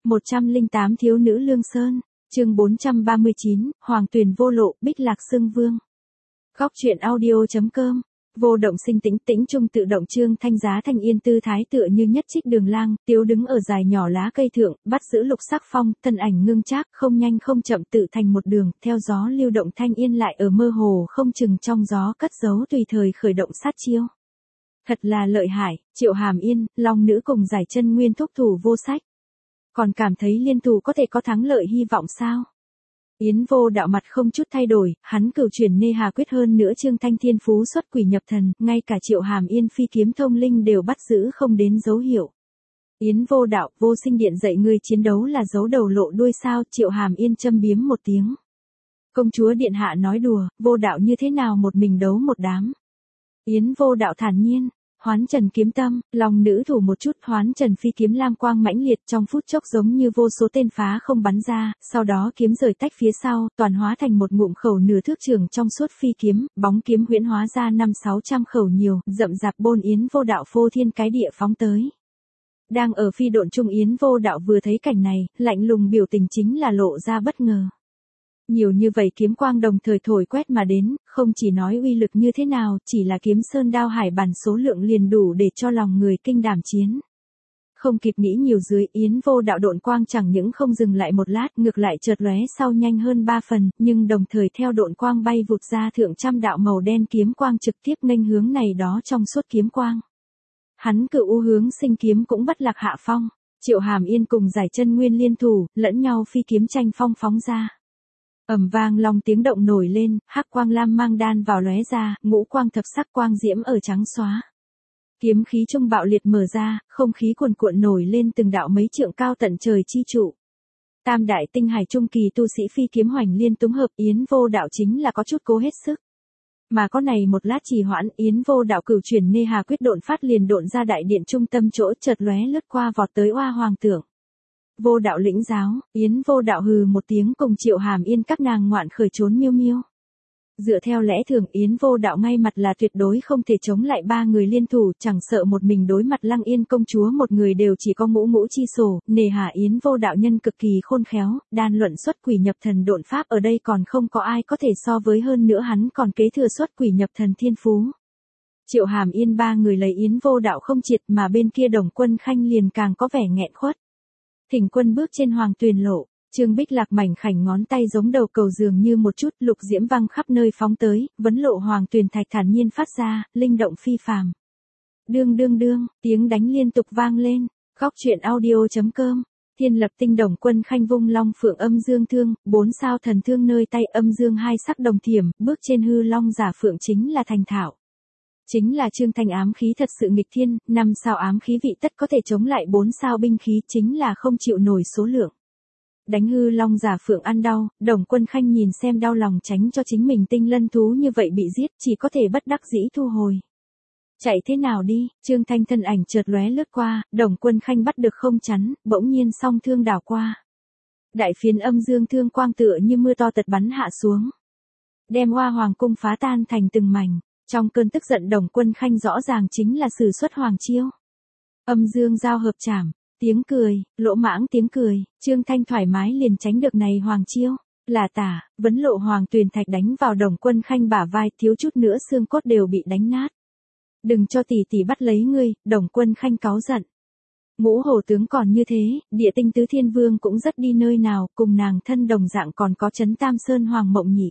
108 Thiếu nữ Lương Sơn, chương 439, Hoàng Tuyền vô lộ, Bích Lạc xưng vương. Góc truyện audio.com. Vô động sinh tĩnh tĩnh trung tự động trương thanh giá thanh yên tư thái tựa như nhất trích đường lang, tiếu đứng ở dài nhỏ lá cây thượng, bắt giữ lục sắc phong, thân ảnh ngưng trác, không nhanh không chậm tự thành một đường, theo gió lưu động thanh yên lại ở mơ hồ không chừng trong gió cất giấu tùy thời khởi động sát chiêu. Thật là lợi hại, Triệu Hàm Yên, Long nữ cùng giải chân nguyên thúc thủ vô sách. Còn cảm thấy liên thủ có thể có thắng lợi hy vọng sao? Yến Vô Đạo mặt không chút thay đổi, hắn cửu chuyển nê hà quyết hơn nữa Trương Thanh thiên phú xuất quỷ nhập thần, ngay cả Triệu Hàm Yên phi kiếm thông linh đều bắt giữ không đến dấu hiệu. Yến Vô Đạo, Vô Sinh Điện dạy ngươi chiến đấu là giấu đầu lộ đuôi sao? Triệu Hàm Yên châm biếm một tiếng. Công chúa điện hạ nói đùa, Vô Đạo như thế nào một mình đấu một đám? Yến Vô Đạo thản nhiên. Hoán Trần kiếm tâm, Long nữ thủ một chút, Hoán Trần phi kiếm lam quang mãnh liệt trong phút chốc giống như vô số tên phá không bắn ra, sau đó kiếm rời tách phía sau, toàn hóa thành một ngụm khẩu nửa thước trường trong suốt phi kiếm, bóng kiếm huyễn hóa ra 500-600 khẩu nhiều, rậm rạp bôn Yến Vô Đạo phô thiên cái địa phóng tới. Đang ở phi độn trung Yến Vô Đạo vừa thấy cảnh này, lạnh lùng biểu tình chính là lộ ra bất ngờ. Nhiều như vậy kiếm quang đồng thời thổi quét mà đến, không chỉ nói uy lực như thế nào, chỉ là kiếm sơn đao hải bản số lượng liền đủ để cho lòng người kinh đảm chiến. Không kịp nghĩ nhiều dưới, Yến Vô Đạo độn quang chẳng những không dừng lại một lát, ngược lại chợt lóe sau nhanh hơn 3 phần, nhưng đồng thời theo độn quang bay vụt ra thượng trăm đạo màu đen kiếm quang trực tiếp nghênh hướng này đó trong suốt kiếm quang. Hắn cự u hướng sinh kiếm cũng bất lạc hạ phong, Triệu Hàm Yên cùng giải chân nguyên liên thủ, lẫn nhau phi kiếm tranh phong phóng ra. Ầm vang long tiếng động nổi lên, hắc quang lam mang đan vào lóe ra, ngũ quang thập sắc quang diễm ở trắng xóa. Kiếm khí trung bạo liệt mở ra, không khí cuồn cuộn nổi lên từng đạo mấy trượng cao tận trời chi trụ. Tam đại tinh hải trung kỳ tu sĩ phi kiếm hoành liên túng hợp, Yến Vô Đạo chính là có chút cố hết sức. Mà có này một lát trì hoãn, Yến Vô Đạo cửu chuyển nê hà quyết độn phát liền độn ra đại điện trung tâm chỗ, chợt lóe lướt qua vọt tới Oa Hoàng Tưởng. Vô Đạo lĩnh giáo, Yến Vô Đạo hừ một tiếng cùng Triệu Hàm Yên các nàng ngoạn khởi trốn miêu miêu. Dựa theo lẽ thường Yến Vô Đạo ngay mặt là tuyệt đối không thể chống lại ba người liên thủ, chẳng sợ một mình đối mặt Lăng Yên công chúa một người đều chỉ có ngũ ngũ chi sổ, nề hà Yến Vô Đạo nhân cực kỳ khôn khéo, đan luận xuất quỷ nhập thần độn pháp ở đây còn không có ai có thể so với hơn nữa hắn còn kế thừa xuất quỷ nhập thần thiên phú. Triệu Hàm Yên ba người lấy Yến Vô Đạo không triệt mà bên kia Đồng Quân Khanh liền càng có vẻ nghẹn khuất. Thỉnh quân bước trên Hoàng Tuyền lộ, Trương Bích Lạc mảnh khảnh ngón tay giống đầu cầu dường như một chút lục diễm văng khắp nơi phóng tới, vấn lộ Hoàng Tuyền thạch thản nhiên phát ra, linh động phi phàm. Đương đương đương, tiếng đánh liên tục vang lên, góc truyện audio.com. Thiên Lập Tinh Đồng Quân Khanh vung long phượng âm dương thương, 4 sao thần thương nơi tay âm dương hai sắc đồng thiểm, bước trên hư long giả phượng chính là thành thạo. Chính là Trương Thanh ám khí thật sự nghịch thiên, 5 sao ám khí vị tất có thể chống lại 4 sao binh khí chính là không chịu nổi số lượng. Đánh hư long giả phượng ăn đau, Đồng Quân Khanh nhìn xem đau lòng tránh cho chính mình tinh lân thú như vậy bị giết, chỉ có thể bất đắc dĩ thu hồi. Chạy thế nào đi, Trương Thanh thân ảnh chợt lóe lướt qua, Đồng Quân Khanh bắt được không chắn, bỗng nhiên song thương đảo qua. Đại phiến âm dương thương quang tựa như mưa to tật bắn hạ xuống. Đem Hoa Hoàng cung phá tan thành từng mảnh. Trong cơn tức giận Đồng Quân Khanh rõ ràng chính là sử xuất hoàng chiêu. Âm dương giao hợp chảm, tiếng cười, lỗ mãng tiếng cười, Trương Thanh thoải mái liền tránh được này hoàng chiêu. Là tả, vấn lộ Hoàng Tuyền thạch đánh vào Đồng Quân Khanh bả vai, thiếu chút nữa xương cốt đều bị đánh nát. Đừng cho tỷ tỷ bắt lấy ngươi, Đồng Quân Khanh cáu giận. Ngũ hổ tướng còn như thế, địa tinh tứ thiên vương cũng rất đi nơi nào, cùng nàng thân đồng dạng còn có Trấn Tam Sơn Hoàng Mộng Nhị.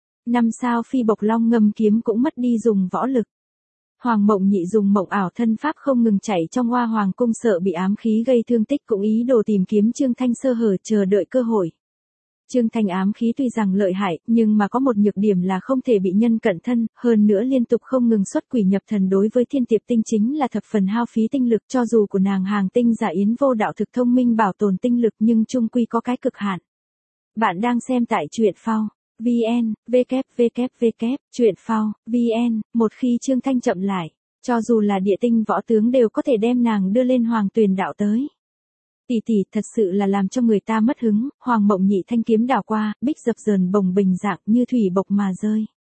5 sao phi bộc long ngâm kiếm cũng mất đi dùng võ lực. Hoàng Mộng Nhị dùng mộng ảo thân pháp không ngừng chạy trong Hoa Hoàng cung sợ bị ám khí gây thương tích cũng ý đồ tìm kiếm Trương Thanh sơ hở chờ đợi cơ hội. Trương Thanh ám khí tuy rằng lợi hại, nhưng mà có một nhược điểm là không thể bị nhân cận thân, hơn nữa liên tục không ngừng xuất quỷ nhập thần đối với thiên tiệp tinh chính là thập phần hao phí tinh lực cho dù của nàng hàng tinh giả Yến Vô Đạo thực thông minh bảo tồn tinh lực nhưng chung quy có cái cực hạn. Bạn đang xem tại truyện phao. VN, www, truyện phao, VN, một khi Trương Thanh chậm lại, cho dù là địa tinh võ tướng đều có thể đem nàng đưa lên Hoàng Tuyền đạo tới. Tỷ tỷ thật sự là làm cho người ta mất hứng, Hoàng Mộng Nhị thanh kiếm đảo qua, bích dập dờn bồng bình dạng như thủy bộc mà rơi.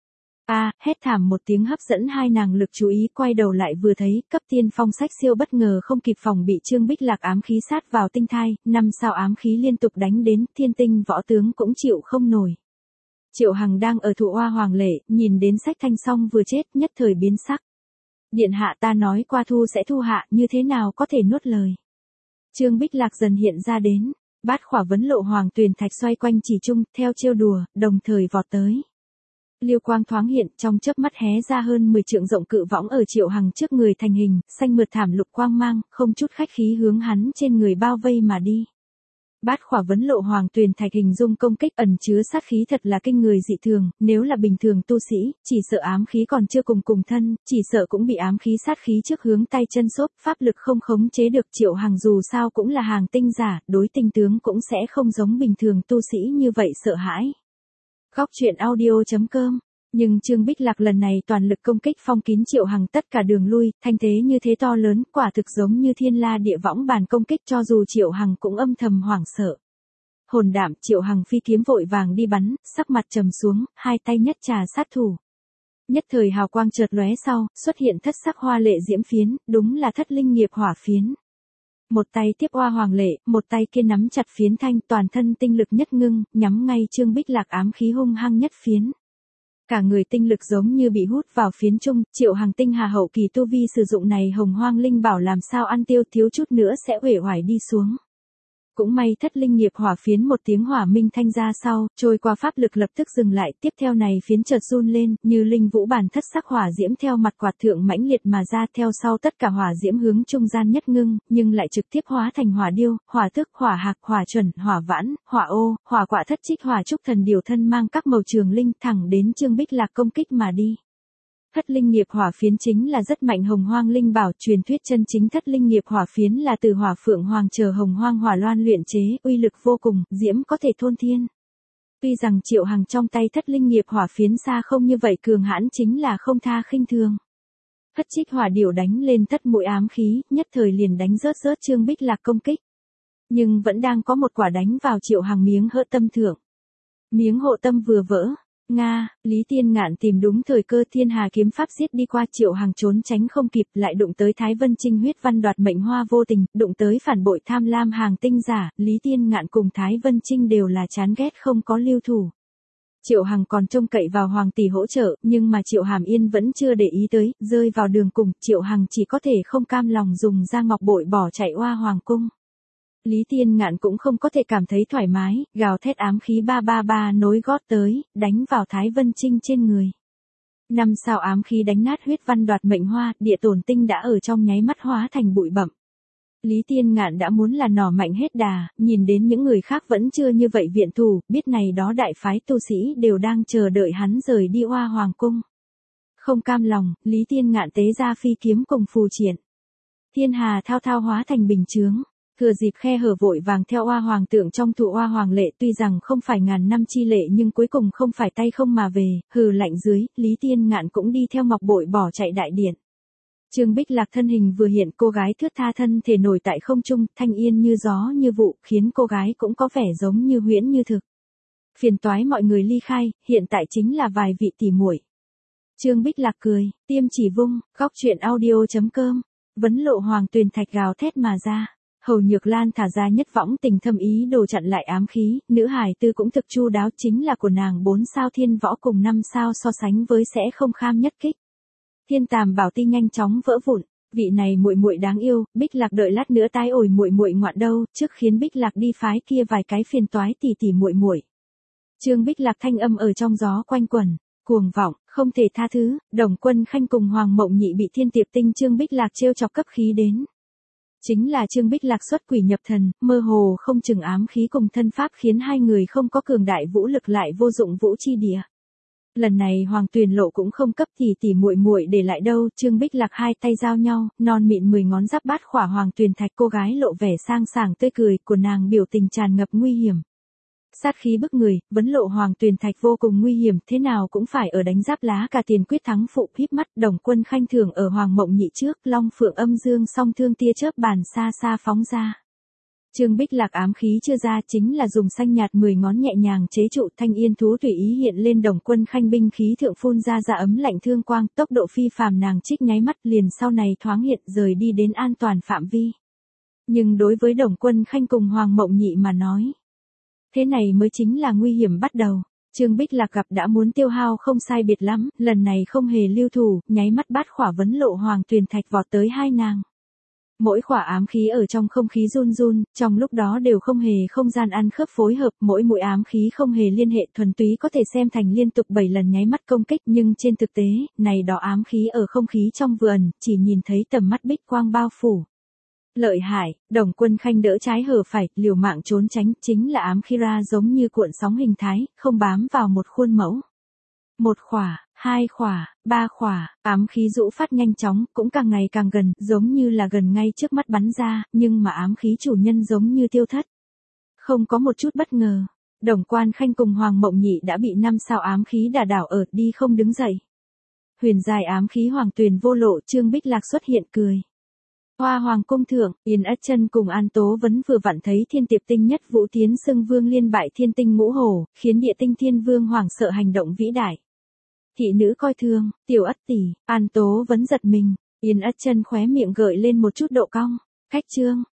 Hét thảm một tiếng hấp dẫn hai nàng lực chú ý, quay đầu lại vừa thấy, cấp tiên phong sách siêu bất ngờ không kịp phòng bị Trương Bích Lạc ám khí sát vào tinh thai, 5 sao ám khí liên tục đánh đến, thiên tinh võ tướng cũng chịu không nổi. Triệu Hằng đang ở thụ oa hoàng lệ, nhìn đến sách thanh xong vừa chết, nhất thời biến sắc. Điện hạ, ta nói qua thu sẽ thu hạ, như thế nào có thể nuốt lời. Trương Bích Lạc dần hiện ra đến, bát khỏa vấn lộ hoàng tuyền thạch xoay quanh chỉ trung, theo trêu đùa, đồng thời vọt tới. Liêu quang thoáng hiện, trong chớp mắt hé ra hơn 10 trượng rộng cự võng ở Triệu Hằng trước người thành hình, xanh mượt thảm lục quang mang, không chút khách khí hướng hắn trên người bao vây mà đi. Bát khỏa vấn lộ hoàng tuyền thạch hình dung công kích ẩn chứa sát khí thật là kinh người dị thường, nếu là bình thường tu sĩ, chỉ sợ ám khí còn chưa cùng thân, chỉ sợ cũng bị ám khí sát khí trước hướng tay chân xốp, pháp lực không khống chế được. Triệu Hằng dù sao cũng là hàng tinh giả, đối tinh tướng cũng sẽ không giống bình thường tu sĩ như vậy sợ hãi. Góc truyện audio.com. Nhưng Trương Bích Lạc lần này toàn lực công kích phong kín Triệu Hằng tất cả đường lui, thanh thế như thế to lớn, quả thực giống như thiên la địa võng bàn công kích, cho dù Triệu Hằng cũng âm thầm hoảng sợ. Hồn đạm, Triệu Hằng phi kiếm vội vàng đi bắn, sắc mặt trầm xuống, hai tay nhất trà sát thủ. Nhất thời hào quang chợt lóe sau, xuất hiện thất sắc hoa lệ diễm phiến, đúng là thất linh nghiệp hỏa phiến. Một tay tiếp oa hoàng lệ, một tay kia nắm chặt phiến thanh, toàn thân tinh lực nhất ngưng, nhắm ngay Trương Bích Lạc ám khí hung hăng nhất phiến. Cả người tinh lực giống như bị hút vào phiến trung, Triệu Hằng tinh hà hậu kỳ tu vi sử dụng này hồng hoang linh bảo làm sao ăn tiêu, thiếu chút nữa sẽ uể oải đi xuống. Cũng may thất linh nghiệp hỏa phiến một tiếng hỏa minh thanh ra sau, trôi qua pháp lực lập tức dừng lại, tiếp theo này phiến chợt run lên, như linh vũ bản thất sắc hỏa diễm theo mặt quạt thượng mãnh liệt mà ra, theo sau tất cả hỏa diễm hướng trung gian nhất ngưng, nhưng lại trực tiếp hóa thành hỏa điêu, hỏa tức, hỏa hạc, hỏa chuẩn, hỏa vãn, hỏa ô, hỏa quạ thất trích, hỏa trúc thần điều thân mang các màu trường linh thẳng đến Trương Bích Lạc công kích mà đi. Thất linh nghiệp hỏa phiến chính là rất mạnh hồng hoang linh bảo, truyền thuyết chân chính thất linh nghiệp hỏa phiến là từ hỏa phượng hoàng chờ hồng hoang hỏa loan luyện chế, uy lực vô cùng, diễm có thể thôn thiên. Tuy rằng Triệu Hằng trong tay thất linh nghiệp hỏa phiến xa không như vậy cường hãn, chính là không tha khinh thường. Thất trích hỏa điểu đánh lên thất mũi ám khí, nhất thời liền đánh rớt Trương Bích Lạc công kích. Nhưng vẫn đang có một quả đánh vào Triệu Hằng miếng hỡ tâm thượng. Miếng hộ tâm vừa vỡ. Lý Tiên Ngạn tìm đúng thời cơ, thiên hà kiếm pháp giết đi qua, Triệu Hằng trốn tránh không kịp, lại đụng tới Thái Vân Trinh huyết văn đoạt mệnh hoa vô tình, đụng tới phản bội tham lam hàng tinh giả, Lý Tiên Ngạn cùng Thái Vân Trinh đều là chán ghét không có lưu thủ. Triệu Hằng còn trông cậy vào hoàng tỷ hỗ trợ, nhưng mà Triệu Hàm Yên vẫn chưa để ý tới, rơi vào đường cùng, Triệu Hằng chỉ có thể không cam lòng dùng ra ngọc bội bỏ chạy oa hoàng cung. Lý Tiên Ngạn cũng không có thể cảm thấy thoải mái, gào thét ám khí 333 nối gót tới, đánh vào Thái Vân Trinh trên người. 5 sao ám khí đánh nát huyết văn đoạt mệnh hoa, địa tổn tinh đã ở trong nháy mắt hóa thành bụi bặm. Lý Tiên Ngạn đã muốn là nỏ mạnh hết đà, nhìn đến những người khác vẫn chưa như vậy viện thủ, biết này đó đại phái tu sĩ đều đang chờ đợi hắn rời đi oa hoàng cung. Không cam lòng, Lý Tiên Ngạn tế ra phi kiếm cùng phù triển. Thiên hà thao thao hóa thành bình chướng. Thừa dịp khe hở vội vàng theo oa hoàng tượng trong thụ oa hoàng lệ, tuy rằng không phải ngàn năm chi lệ nhưng cuối cùng không phải tay không mà về, hừ lạnh dưới, Lý Tiên Ngạn cũng đi theo ngọc bội bỏ chạy đại điện. Trương Bích Lạc thân hình vừa hiện, cô gái thướt tha thân thể nổi tại không trung, thanh yên như gió như vụ, khiến cô gái cũng có vẻ giống như huyễn như thực. Phiền toái mọi người ly khai, hiện tại chính là vài vị tỷ muội. Trương Bích Lạc cười, tiêm chỉ vung, góc truyện audio.com, vấn lộ hoàng tuyền thạch gào thét mà ra. Hầu Nhược Lan thả ra nhất võng tình thâm ý đồ chặn lại ám khí, nữ hài tư cũng thực chu đáo, chính là của nàng 4 sao thiên võ cùng 5 sao so sánh với sẽ không kham nhất kích. Thiên Tàm Bảo Ti nhanh chóng vỡ vụn, vị này muội muội đáng yêu, Bích Lạc đợi lát nữa tái ổi muội ngoạn đâu, trước khiến Bích Lạc đi phái kia vài cái phiền toái tỷ muội. Trương Bích Lạc thanh âm ở trong gió quanh quẩn, cuồng vọng, không thể tha thứ, Đồng Quân Khanh cùng Hoàng Mộng Nhị bị Thiên Tiệp Tinh Trương Bích Lạc trêu chọc cấp khí đến. Chính là Trương Bích Lạc xuất quỷ nhập thần, mơ hồ không chừng ám khí cùng thân pháp khiến hai người không có cường đại vũ lực lại vô dụng vũ chi địa. Lần này Hoàng Tuyền Lộ cũng không cấp tỷ muội để lại đâu, Trương Bích Lạc hai tay giao nhau, non mịn 10 ngón giáp bát khỏa Hoàng Tuyền thạch, cô gái lộ vẻ sang sảng tươi cười, của nàng biểu tình tràn ngập nguy hiểm. Sát khí bức người, vấn lộ Hoàng Tuyền thạch vô cùng nguy hiểm, thế nào cũng phải ở đánh giáp lá cả tiền quyết thắng phụ, híp mắt, Đồng Quân Khanh thường ở Hoàng Mộng Nhị trước, Long Phượng Âm Dương song thương tia chớp bàn xa xa phóng ra. Trương Bích Lạc ám khí chưa ra chính là dùng xanh nhạt 10 ngón nhẹ nhàng chế trụ thanh yên thú tùy ý hiện lên Đồng Quân Khanh binh khí thượng phun ra ấm lạnh thương quang, tốc độ phi phàm nàng trích nháy mắt liền sau này thoáng hiện rời đi đến an toàn phạm vi. Nhưng đối với Đồng Quân Khanh cùng Hoàng Mộng Nhị mà nói, thế này mới chính là nguy hiểm bắt đầu. Trương Bích Lạc gặp đã muốn tiêu hao không sai biệt lắm, lần này không hề lưu thủ, nháy mắt bát khỏa vấn lộ hoàng tuyền thạch vọt tới hai nàng. Mỗi khỏa ám khí ở trong không khí run run, trong lúc đó đều không hề không gian ăn khớp phối hợp, mỗi mũi ám khí không hề liên hệ thuần túy có thể xem thành liên tục 7 lần nháy mắt công kích, nhưng trên thực tế, này đó ám khí ở không khí trong vườn, chỉ nhìn thấy tầm mắt bích quang bao phủ. Lợi hại, Đồng Quân Khanh đỡ trái hở phải, liều mạng trốn tránh, chính là ám khí ra giống như cuộn sóng hình thái, không bám vào một khuôn mẫu. Một khỏa, hai khỏa, ba khỏa, ám khí rũ phát nhanh chóng, cũng càng ngày càng gần, giống như là gần ngay trước mắt bắn ra, nhưng mà ám khí chủ nhân giống như tiêu thất. Không có một chút bất ngờ, Đồng Quan Khanh cùng Hoàng Mộng Nhị đã bị 5 sao ám khí đả đảo ở đi không đứng dậy. Huyền dài ám khí Hoàng Tuyền vô lộ, Trương Bích Lạc xuất hiện cười. Hoa Hoàng cung thượng, Yên Ất Chân cùng An Tố Vấn vừa vặn thấy Thiên Tiệp Tinh Nhất Vũ Tiến xưng vương liên bại Thiên Tinh Ngũ Hổ, khiến Địa Tinh Thiên Vương hoảng sợ hành động vĩ đại. Thị nữ coi thường, Tiểu Ất tỷ, An Tố Vấn giật mình, Yên Ất Chân khóe miệng gợi lên một chút độ cong. Khách trương,